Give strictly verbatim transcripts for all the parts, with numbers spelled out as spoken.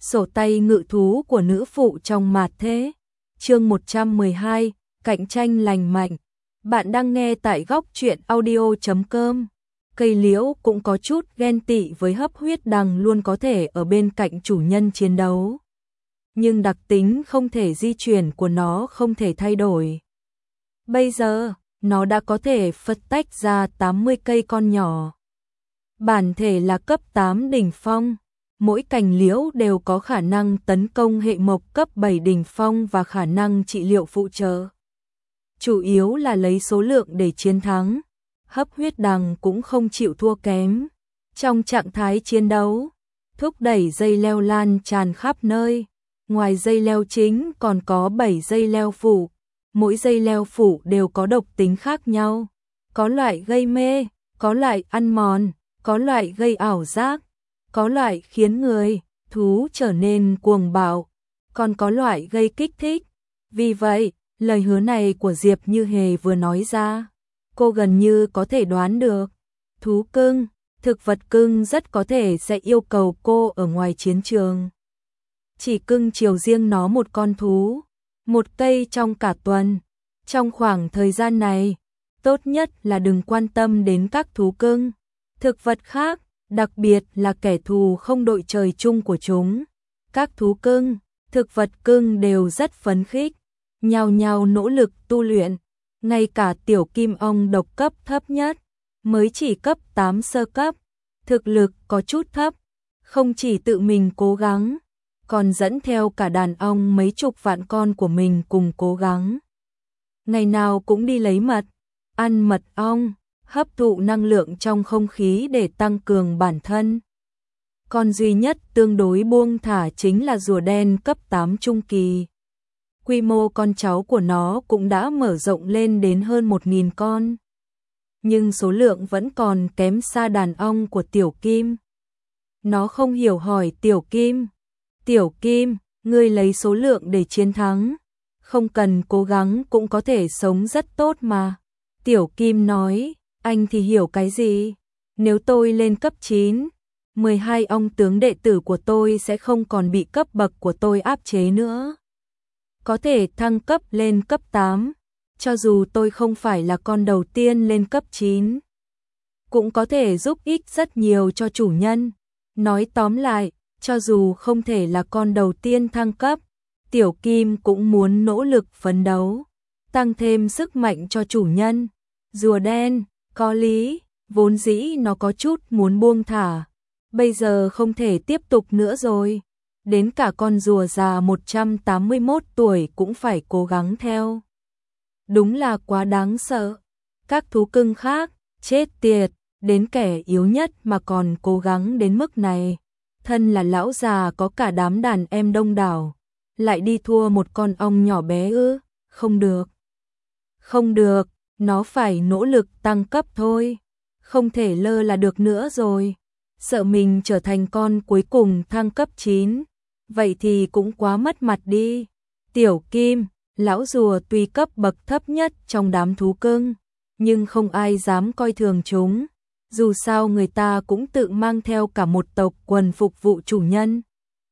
Sổ tay ngự thú của nữ phụ trong mạt thế. Chương một trăm mười hai, cạnh tranh lành mạnh. Bạn đang nghe tại góc truyện audio chấm com. Cây liễu cũng có chút ghen tị với hấp huyết đằng luôn có thể ở bên cạnh chủ nhân chiến đấu. Nhưng đặc tính không thể di chuyển của nó không thể thay đổi. Bây giờ, nó đã có thể phật tách ra tám mươi cây con nhỏ. Bản thể là cấp tám đỉnh phong. Mỗi cành liễu đều có khả năng tấn công hệ mộc cấp bảy đỉnh phong và khả năng trị liệu phụ trợ. Chủ yếu là lấy số lượng để chiến thắng. Hấp huyết đằng cũng không chịu thua kém. Trong trạng thái chiến đấu, thúc đẩy dây leo lan tràn khắp nơi. Ngoài dây leo chính còn có bảy dây leo phụ. Mỗi dây leo phụ đều có độc tính khác nhau. Có loại gây mê, có loại ăn mòn, có loại gây ảo giác. Có loại khiến người, thú trở nên cuồng bạo, còn có loại gây kích thích. Vì vậy, lời hứa này của Diệp Như Hề vừa nói ra, cô gần như có thể đoán được. Thú cưng, thực vật cưng rất có thể sẽ yêu cầu cô ở ngoài chiến trường. Chỉ cưng chiều riêng nó một con thú, một cây trong cả tuần. Trong khoảng thời gian này, tốt nhất là đừng quan tâm đến các thú cưng, thực vật khác. Đặc biệt là kẻ thù không đội trời chung của chúng. Các thú cưng, thực vật cưng đều rất phấn khích, nhao nhao nỗ lực tu luyện. Ngay cả tiểu kim ong độc cấp thấp nhất, mới chỉ cấp tám sơ cấp, thực lực có chút thấp, không chỉ tự mình cố gắng, còn dẫn theo cả đàn ong mấy chục vạn con của mình cùng cố gắng. Ngày nào cũng đi lấy mật, ăn mật ong, hấp thụ năng lượng trong không khí để tăng cường bản thân. Con duy nhất tương đối buông thả chính là rùa đen cấp tám trung kỳ. Quy mô con cháu của nó cũng đã mở rộng lên đến hơn một nghìn con. Nhưng số lượng vẫn còn kém xa đàn ong của Tiểu Kim. Nó không hiểu hỏi Tiểu Kim. Tiểu Kim, ngươi lấy số lượng để chiến thắng. Không cần cố gắng cũng có thể sống rất tốt mà. Tiểu Kim nói. Anh thì hiểu cái gì? Nếu tôi lên cấp chín, mười hai ong tướng đệ tử của tôi sẽ không còn bị cấp bậc của tôi áp chế nữa. Có thể thăng cấp lên cấp tám, cho dù tôi không phải là con đầu tiên lên cấp chín. Cũng có thể giúp ích rất nhiều cho chủ nhân. Nói tóm lại, cho dù không thể là con đầu tiên thăng cấp, Tiểu Kim cũng muốn nỗ lực phấn đấu, tăng thêm sức mạnh cho chủ nhân. Rùa đen có lý, vốn dĩ nó có chút muốn buông thả, bây giờ không thể tiếp tục nữa rồi. Đến cả con rùa già một trăm tám mươi mốt tuổi cũng phải cố gắng theo. Đúng là quá đáng sợ. Các thú cưng khác, chết tiệt, đến kẻ yếu nhất mà còn cố gắng đến mức này. Thân là lão già có cả đám đàn em đông đảo, lại đi thua một con ong nhỏ bé ư? Không được. Không được. Nó phải nỗ lực tăng cấp thôi, không thể lơ là được nữa rồi. Sợ mình trở thành con cuối cùng thăng cấp chín, vậy thì cũng quá mất mặt đi. Tiểu Kim, lão rùa tuy cấp bậc thấp nhất trong đám thú cưng, nhưng không ai dám coi thường chúng. Dù sao người ta cũng tự mang theo cả một tộc quần phục vụ chủ nhân.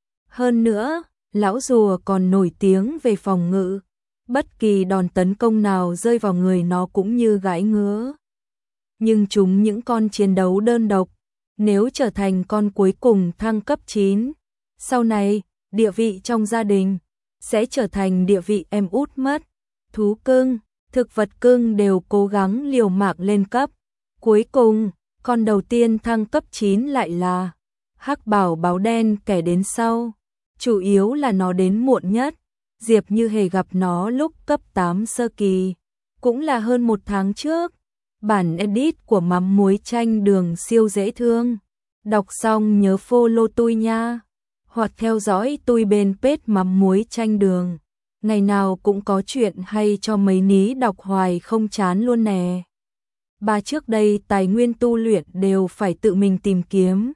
Hơn nữa, lão rùa còn nổi tiếng về phòng ngự. Bất kỳ đòn tấn công nào rơi vào người nó cũng như gãi ngứa. Nhưng chúng những con chiến đấu đơn độc, nếu trở thành con cuối cùng thăng cấp chín, sau này, địa vị trong gia đình sẽ trở thành địa vị em út mất. Thú cưng, thực vật cưng đều cố gắng liều mạng lên cấp. Cuối cùng, con đầu tiên thăng cấp chín lại là hắc bảo báo đen kẻ đến sau. Chủ yếu là nó đến muộn nhất. Diệp Như Hề gặp nó lúc cấp tám sơ kỳ, cũng là hơn một tháng trước. Bản edit của mắm muối chanh đường siêu dễ thương. Đọc xong nhớ follow tôi nha, hoặc theo dõi tôi bên page mắm muối chanh đường. Ngày nào cũng có chuyện hay cho mấy ní đọc hoài không chán luôn nè. Bà trước đây tài nguyên tu luyện đều phải tự mình tìm kiếm.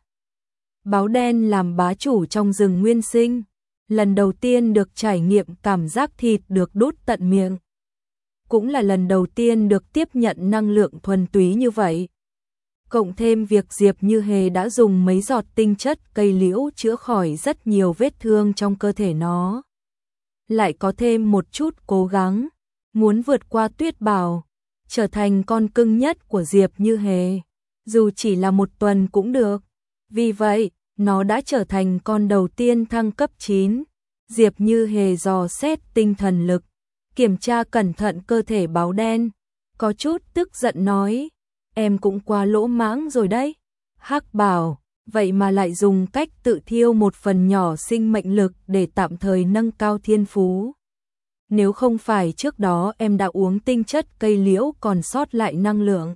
Báo đen làm bá chủ trong rừng nguyên sinh. Lần đầu tiên được trải nghiệm cảm giác thịt được đút tận miệng. Cũng là lần đầu tiên được tiếp nhận năng lượng thuần túy như vậy. Cộng thêm việc Diệp Như Hề đã dùng mấy giọt tinh chất cây liễu chữa khỏi rất nhiều vết thương trong cơ thể nó. Lại có thêm một chút cố gắng, muốn vượt qua Tuyết Bảo, trở thành con cưng nhất của Diệp Như Hề. Dù chỉ là một tuần cũng được. Vì vậy, nó đã trở thành con đầu tiên thăng cấp chín. Diệp Như Hề dò xét tinh thần lực, kiểm tra cẩn thận cơ thể báo đen, có chút tức giận nói, em cũng quá lỗ mãng rồi đấy. Hắc Bảo, vậy mà lại dùng cách tự thiêu một phần nhỏ sinh mệnh lực để tạm thời nâng cao thiên phú. Nếu không phải trước đó em đã uống tinh chất cây liễu còn sót lại năng lượng,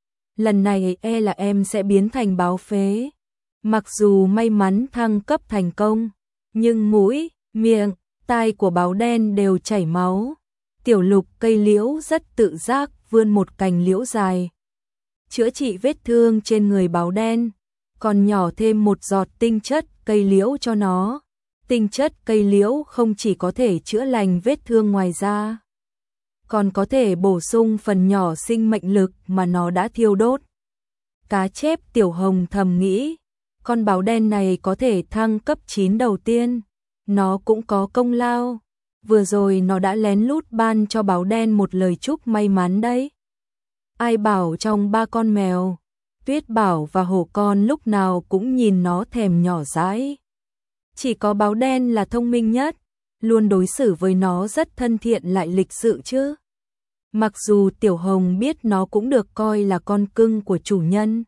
lần này e là em sẽ biến thành báo phế. Mặc dù may mắn thăng cấp thành công, nhưng mũi, miệng, tai của báo đen đều chảy máu. Tiểu Lục cây liễu rất tự giác vươn một cành liễu dài, chữa trị vết thương trên người báo đen, còn nhỏ thêm một giọt tinh chất cây liễu cho nó. Tinh chất cây liễu không chỉ có thể chữa lành vết thương ngoài da, còn có thể bổ sung phần nhỏ sinh mệnh lực mà nó đã thiêu đốt. Cá chép Tiểu Hồng thầm nghĩ, con báo đen này có thể thăng cấp chín đầu tiên, nó cũng có công lao. Vừa rồi nó đã lén lút ban cho báo đen một lời chúc may mắn đấy. Ai bảo trong ba con mèo, Tuyết Bảo và Hổ Con lúc nào cũng nhìn nó thèm nhỏ dãi. Chỉ có báo đen là thông minh nhất, luôn đối xử với nó rất thân thiện lại lịch sự chứ. Mặc dù Tiểu Hồng biết nó cũng được coi là con cưng của chủ nhân,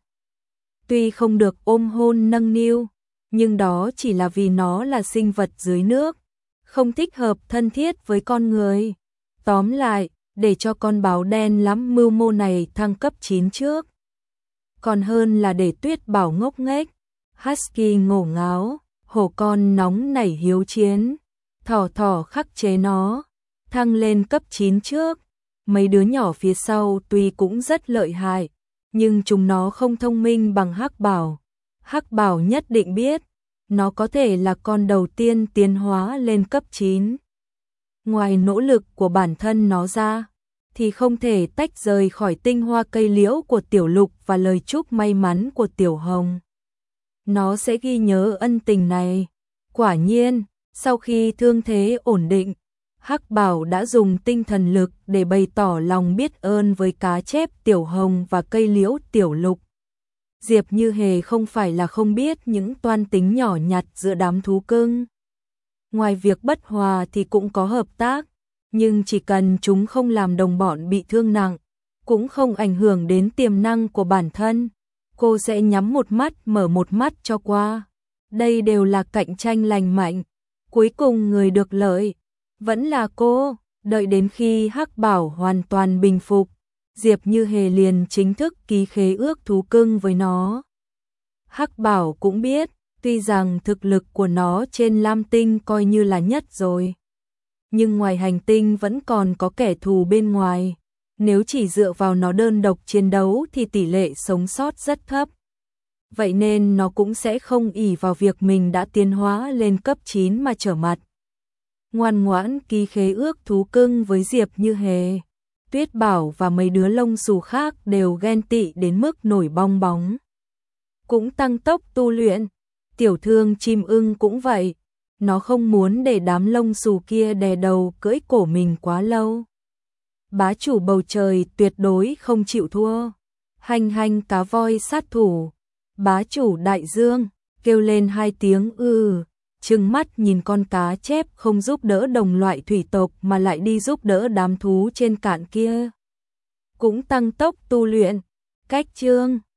tuy không được ôm hôn nâng niu, nhưng đó chỉ là vì nó là sinh vật dưới nước, không thích hợp thân thiết với con người. Tóm lại, để cho con báo đen lắm mưu mô này thăng cấp chín trước, còn hơn là để Tuyết Bảo ngốc nghếch. Husky ngổ ngáo, Hổ Con nóng nảy hiếu chiến, thỏ thỏ khắc chế nó, thăng lên cấp chín trước. Mấy đứa nhỏ phía sau tuy cũng rất lợi hại, nhưng chúng nó không thông minh bằng Hắc Bảo. Hắc Bảo nhất định biết, nó có thể là con đầu tiên tiến hóa lên cấp chín. Ngoài nỗ lực của bản thân nó ra, thì không thể tách rời khỏi tinh hoa cây liễu của Tiểu Lục và lời chúc may mắn của Tiểu Hồng. Nó sẽ ghi nhớ ân tình này. Quả nhiên, sau khi thương thế ổn định, Hắc Bảo đã dùng tinh thần lực để bày tỏ lòng biết ơn với cá chép Tiểu Hồng và cây liễu Tiểu Lục. Diệp Như Hề không phải là không biết những toan tính nhỏ nhặt giữa đám thú cưng. Ngoài việc bất hòa thì cũng có hợp tác, nhưng chỉ cần chúng không làm đồng bọn bị thương nặng, cũng không ảnh hưởng đến tiềm năng của bản thân, cô sẽ nhắm một mắt mở một mắt cho qua. Đây đều là cạnh tranh lành mạnh, cuối cùng người được lợi vẫn là cô. Đợi đến khi Hắc Bảo hoàn toàn bình phục, Diệp Như Hề liền chính thức ký khế ước thú cưng với nó. Hắc Bảo cũng biết, tuy rằng thực lực của nó trên Lam Tinh coi như là nhất rồi, nhưng ngoài hành tinh vẫn còn có kẻ thù bên ngoài. Nếu chỉ dựa vào nó đơn độc chiến đấu thì tỷ lệ sống sót rất thấp. Vậy nên nó cũng sẽ không ỷ vào việc mình đã tiến hóa lên cấp chín mà trở mặt. Ngoan ngoãn ký khế ước thú cưng với Diệp Như Hề. Tuyết Bảo và mấy đứa lông xù khác đều ghen tị đến mức nổi bong bóng. Cũng tăng tốc tu luyện. Tiểu Thương Chim Ưng cũng vậy. Nó không muốn để đám lông xù kia đè đầu cưỡi cổ mình quá lâu. Bá chủ bầu trời tuyệt đối không chịu thua. Hành hành cá voi sát thủ. Bá chủ đại dương kêu lên hai tiếng ư, trừng mắt nhìn con cá chép không giúp đỡ đồng loại thủy tộc mà lại đi giúp đỡ đám thú trên cạn kia. Cũng tăng tốc tu luyện. Cách chương